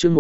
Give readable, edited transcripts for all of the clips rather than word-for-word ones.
chương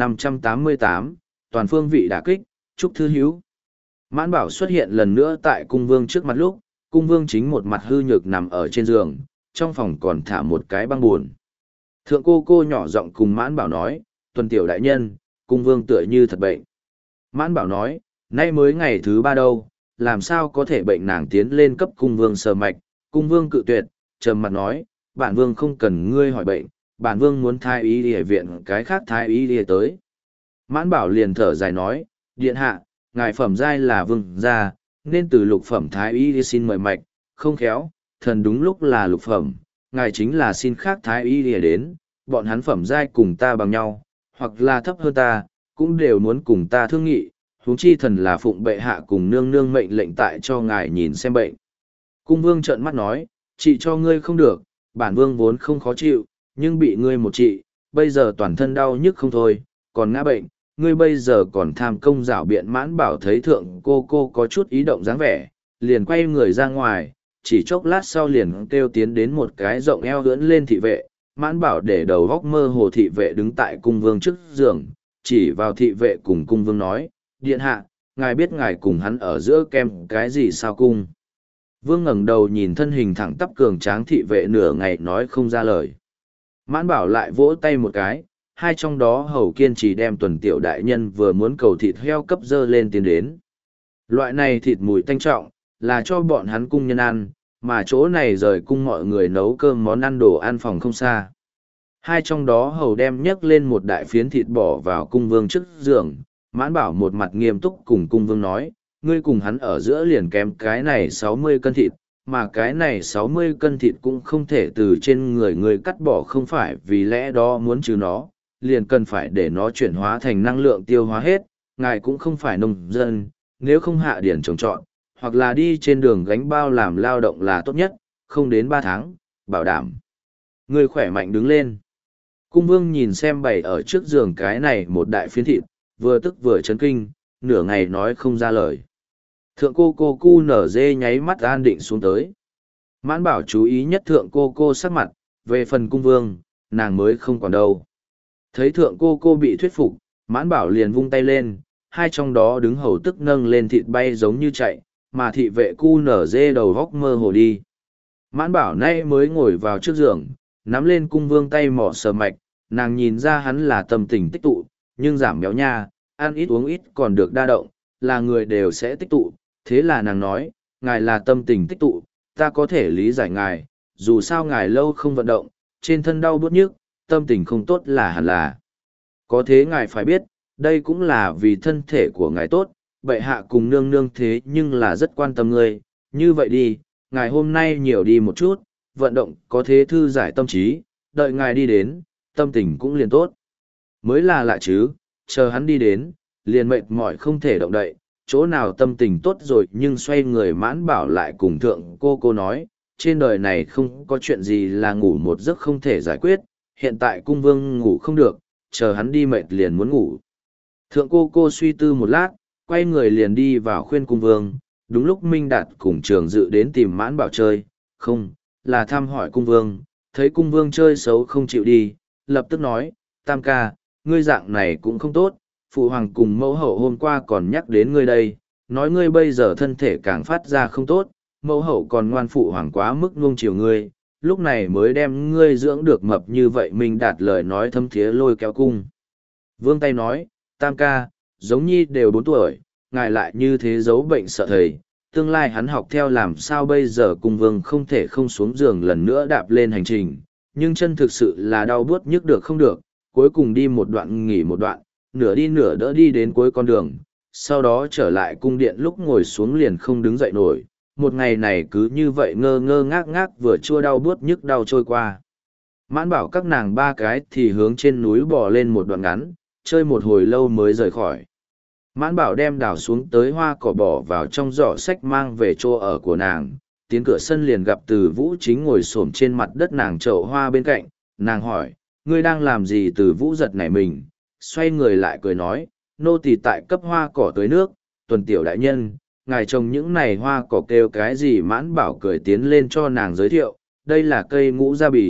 1588, toàn phương vị đả kích, Trúc Thư Hiếu. Mãn Bảo xuất hiện lần nữa tại cung vương trước mặt lúc, cung vương chính một mặt hư nhược nằm ở trên giường, trong phòng còn thả một cái băng buồn. Thượng cô nhỏ giọng cùng Mãn Bảo nói, Tuần tiểu đại nhân, cung vương tựa như thật bệnh. Mãn Bảo nói, nay mới ngày thứ 3 đâu, làm sao có thể bệnh, nàng tiến lên cấp cung vương sờ mạch, cung vương cự tuyệt, trầm mặt nói, bản vương không cần ngươi hỏi bệnh, bản vương muốn thái y y viện cái khác thái y y tới. Mãn Bảo liền thở dài nói, điện hạ, ngài phẩm giai là vương gia, nên từ lục phẩm thái y y xin mời mạch, không khéo, thần đúng lúc là lục phẩm, ngài chính là xin khác thái y y đến, bọn hắn phẩm giai cùng ta bằng nhau, hoặc là thấp hơn ta, cũng đều muốn cùng ta thương nghị, huống chi thần là phụng bệ hạ cùng nương nương mệnh lệnh tại cho ngài nhìn xem bệnh. Cung vương trợn mắt nói, trị cho ngươi không được, bản vương vốn không khó chịu, nhưng bị ngươi một trị, bây giờ toàn thân đau nhức không thôi, còn ngã bệnh, ngươi bây giờ còn tham công rảo biện. Mãn Bảo thấy thượng cô có chút ý động dáng vẻ, liền quay người ra ngoài, chỉ chốc lát sau liền kêu tiến đến một cái rộng eo ưỡn lên thị vệ. Mãn Bảo để đầu góc mơ hồ thị vệ đứng tại cung vương trước giường, chỉ vào thị vệ cùng cung vương nói, điện hạ, ngài biết ngài cùng hắn ở giữa kem cái gì sao? Cung vương ngẩng đầu nhìn thân hình thẳng tắp cường tráng thị vệ nửa ngày nói không ra lời. Mãn Bảo lại vỗ tay một cái, hai trong đó hầu kiên trì đem Tuần tiểu đại nhân vừa muốn cầu thịt heo cấp dơ lên tiến đến. Loại này thịt mùi tanh trọng, là cho bọn hắn cung nhân ăn, mà chỗ này rời cung mọi người nấu cơm món ăn đồ ăn phòng không xa. Hai trong đó hầu đem nhấc lên một đại phiến thịt bỏ vào cung vương trước giường. Mãn Bảo một mặt nghiêm túc cùng cung vương nói, ngươi cùng hắn ở giữa liền kém cái này 60 cân thịt, mà cái này 60 cân thịt cũng không thể từ trên người ngươi cắt bỏ, không phải vì lẽ đó muốn trừ nó, liền cần phải để nó chuyển hóa thành năng lượng tiêu hóa hết. Ngài cũng không phải nông dân, nếu không hạ điển trồng trọt, hoặc là đi trên đường gánh bao làm lao động là tốt nhất, không đến 3 tháng, bảo đảm ngươi khỏe mạnh đứng lên. Cung vương nhìn xem bày ở trước giường cái này một đại phiến thịt, vừa tức vừa chấn kinh, nửa ngày nói không ra lời. Thượng cô cu nở dê nháy mắt an định xuống tới. Mãn Bảo chú ý nhất thượng cô sắc mặt, về phần cung vương, nàng mới không còn đâu. Thấy thượng cô bị thuyết phục, Mãn Bảo liền vung tay lên, hai trong đó đứng hầu tức nâng lên thịt bay giống như chạy, mà thị vệ cu nở dê đầu góc mơ hồ đi. Mãn Bảo nay mới ngồi vào trước giường, nắm lên cung vương tay mỏ sờ mạch, nàng nhìn ra hắn là tâm tình tích tụ, nhưng giảm béo nha, ăn ít uống ít còn được đa động, là người đều sẽ tích tụ. Thế là nàng nói, ngài là tâm tình tích tụ, ta có thể lý giải ngài, dù sao ngài lâu không vận động, trên thân đau bút nhức, tâm tình không tốt là hẳn là. Có thế ngài phải biết, đây cũng là vì thân thể của ngài tốt, bệ hạ cùng nương nương thế nhưng là rất quan tâm ngươi, như vậy đi, ngài hôm nay nhiều đi một chút, vận động có thế thư giải tâm trí, đợi ngài đi đến, tâm tình cũng liền tốt. Mới là lạ chứ, chờ hắn đi đến, liền mệt mỏi không thể động đậy, chỗ nào tâm tình tốt rồi. Nhưng xoay người Mãn Bảo lại cùng thượng cô nói, trên đời này không có chuyện gì là ngủ một giấc không thể giải quyết, hiện tại cung vương ngủ không được, chờ hắn đi mệt liền muốn ngủ. Thượng cô suy tư một lát, quay người liền đi vào khuyên cung vương. Đúng lúc Minh Đạt cùng Trường Dự đến tìm Mãn Bảo chơi, không, là thăm hỏi cung vương, thấy cung vương chơi xấu không chịu đi, lập tức nói, Tam ca, ngươi dạng này cũng không tốt, phụ hoàng cùng mẫu hậu hôm qua còn nhắc đến ngươi đây, nói ngươi bây giờ thân thể càng phát ra không tốt, mẫu hậu còn ngoan phụ hoàng quá mức nuông chiều ngươi, lúc này mới đem ngươi dưỡng được mập như vậy. Minh Đạt lời nói thâm thiế lôi kéo cung vương tay nói, Tam ca, giống nhi đều 4 tuổi, ngài lại như thế giấu bệnh sợ thầy, tương lai hắn học theo làm sao bây giờ? Cung vương không thể không xuống giường lần nữa đạp lên hành trình, nhưng chân thực sự là đau buốt nhức được không được, cuối cùng đi một đoạn nghỉ một đoạn, nửa đi nửa đỡ đi đến cuối con đường, sau đó trở lại cung điện lúc ngồi xuống liền không đứng dậy nổi. Một ngày này cứ như vậy ngơ ngơ ngác ngác vừa chua đau buốt nhức đau trôi qua. Mãn Bảo các nàng 3 cái thì hướng trên núi bò lên một đoạn ngắn, chơi một hồi lâu mới rời khỏi. Mãn Bảo đem đào xuống tới hoa cỏ bỏ vào trong giỏ sách mang về chỗ ở của nàng, tiến cửa sân liền gặp Từ Vũ chính ngồi xổm trên mặt đất nàng chậu hoa bên cạnh. Nàng hỏi, ngươi đang làm gì? Từ Vũ giật nảy mình, xoay người lại cười nói, nô tỳ tại cấp hoa cỏ tưới nước. Tuần tiểu đại nhân, ngài trồng những này hoa cỏ kêu cái gì? Mãn Bảo cười tiến lên cho nàng giới thiệu, đây là cây ngũ gia bì,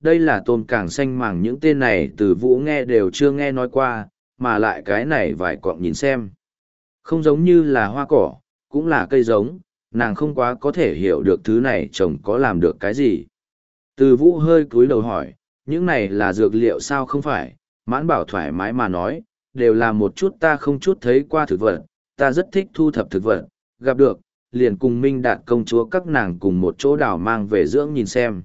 đây là tôm càng xanh màng, những tên này Từ Vũ nghe đều chưa nghe nói qua, mà lại cái này vài cọng nhìn xem. Không giống như là hoa cỏ, cũng là cây giống, nàng không quá có thể hiểu được thứ này trồng có làm được cái gì. Từ Vũ hơi cúi đầu hỏi, những này là dược liệu sao? Không phải, Mãn Bảo thoải mái mà nói, đều là một chút ta không chút thấy qua thực vật, ta rất thích thu thập thực vật, gặp được, liền cùng Minh Đạt công chúa các nàng cùng một chỗ đào mang về dưỡng nhìn xem.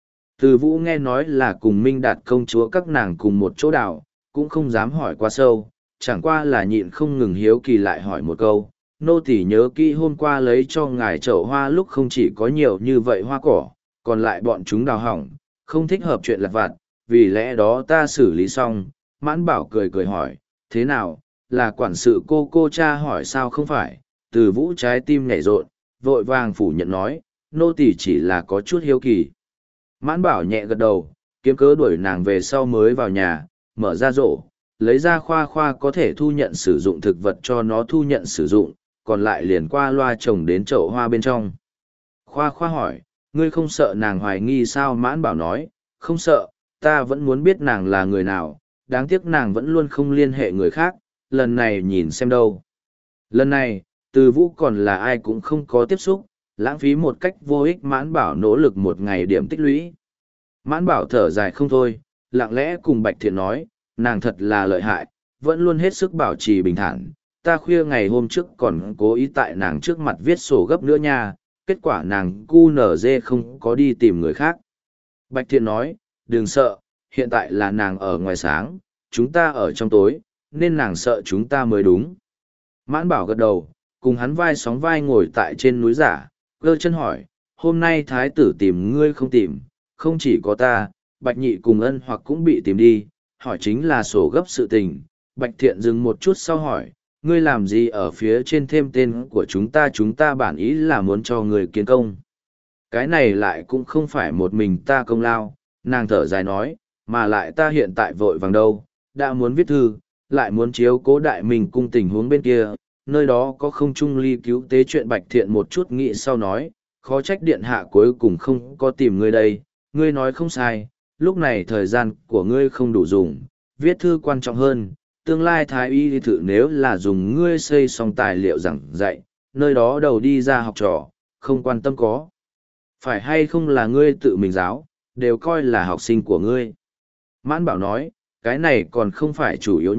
Từ Vũ nghe nói là cùng Minh Đạt công chúa các nàng cùng một chỗ đào, cũng không dám hỏi quá sâu, chẳng qua là nhịn không ngừng hiếu kỳ lại hỏi một câu. Nô tỳ nhớ kỹ hôm qua lấy cho ngài chậu hoa lúc không chỉ có nhiều như vậy hoa cỏ, còn lại bọn chúng đào hỏng, không thích hợp chuyện lặt vặt, vì lẽ đó ta xử lý xong. Mãn Bảo cười cười hỏi, thế nào, là quản sự cô cha hỏi sao? Không phải. Từ Vũ trái tim nhảy rộn, vội vàng phủ nhận nói, nô tỳ chỉ là có chút hiếu kỳ. Mãn Bảo nhẹ gật đầu, kiếm cớ đuổi nàng về sau mới vào nhà, mở ra rổ, lấy ra khoa khoa có thể thu nhận sử dụng thực vật cho nó thu nhận sử dụng, còn lại liền qua loa trồng đến chậu hoa bên trong. Khoa khoa hỏi, ngươi không sợ nàng hoài nghi sao? Mãn Bảo nói, không sợ, ta vẫn muốn biết nàng là người nào, đáng tiếc nàng vẫn luôn không liên hệ người khác, lần này nhìn xem đâu. Lần này, Từ Vũ còn là ai cũng không có tiếp xúc, lãng phí một cách vô ích. Mãn Bảo nỗ lực một ngày điểm tích lũy. Mãn Bảo thở dài không thôi, lặng lẽ cùng Bạch Thiện nói, nàng thật là lợi hại, vẫn luôn hết sức bảo trì bình thản. Ta khuya ngày hôm trước còn cố ý tại nàng trước mặt viết sổ gấp nữa nha, kết quả nàng cu nở dê không có đi tìm người khác. Bạch Thiện nói, đừng sợ, hiện tại là nàng ở ngoài sáng, chúng ta ở trong tối, nên nàng sợ chúng ta mới đúng. Mãn Bảo gật đầu, cùng hắn vai sóng vai ngồi tại trên núi giả, cơ chân hỏi, hôm nay thái tử tìm ngươi không tìm, không chỉ có ta, Bạch Nhị cùng Ân Hoặc cũng bị tìm đi, hỏi chính là sổ gấp sự tình. Bạch Thiện dừng một chút sau hỏi, ngươi làm gì ở phía trên thêm tên của chúng ta bản ý là muốn cho người kiến công. Cái này lại cũng không phải một mình ta công lao, nàng thở dài nói, mà lại ta hiện tại vội vàng đâu, đã muốn viết thư, lại muốn chiếu cố đại mình cung tình huống bên kia, nơi đó có không trung ly cứu tế chuyện. Bạch Thiện một chút nghĩ sau nói, khó trách điện hạ cuối cùng không có tìm ngươi đây, ngươi nói không sai, lúc này thời gian của ngươi không đủ dùng, viết thư quan trọng hơn, tương lai thái y thử nếu là dùng ngươi xây xong tài liệu giảng dạy, nơi đó đầu đi ra học trò, không quan tâm có phải hay không là ngươi tự mình giáo, đều coi là học sinh của ngươi. Mãn Bảo nói, cái này còn không phải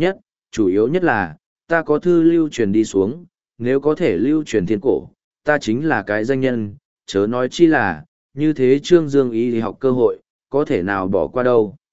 chủ yếu nhất là, ta có thư lưu truyền đi xuống, nếu có thể lưu truyền thiên cổ, ta chính là cái danh nhân, chớ nói chi là, như thế Trương Dương y thì học cơ hội, có thể nào bỏ qua đâu.